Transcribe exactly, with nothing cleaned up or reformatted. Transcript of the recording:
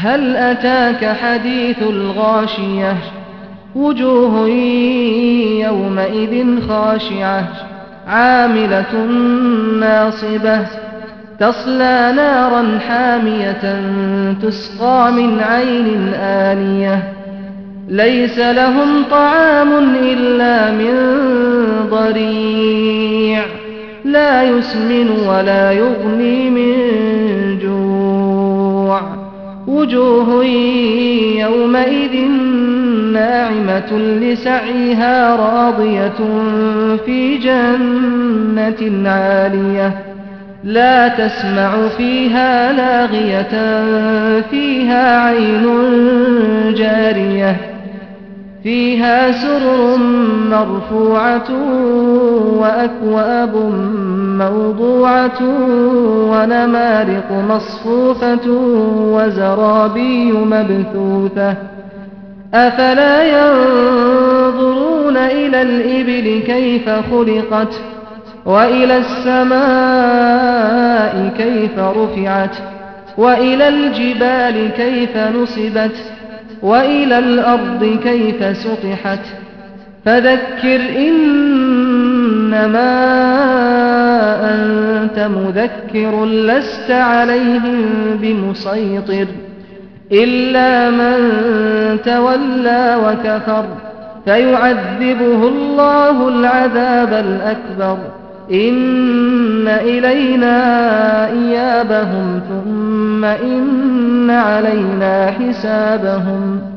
هل أتاك حديث الغاشية وجوه يومئذ خاشعة عاملة ناصبة تصلى نارا حامية تسقى من عين آنية ليس لهم طعام إلا من ضريع لا يسمن ولا يغني من جوع وجوه يومئذ ناعمة لسعيها راضية في جنة عالية لا تسمع فيها لاغية فيها عين جارية فيها سرر مرفوعة وأكواب موضوعة ونمارق مصفوفة وزرابي مبثوثة أفلا ينظرون إلى الإبل كيف خلقت وإلى السماء كيف رفعت وإلى الجبال كيف نصبت وإلى الأرض كيف سطحت فذكر إنما أنت مذكر لست عليهم بمسيطر إلا من تولى وكفر فيعذبه الله العذاب الأكبر إن إلينا إيابهم ثم إن علينا حسابهم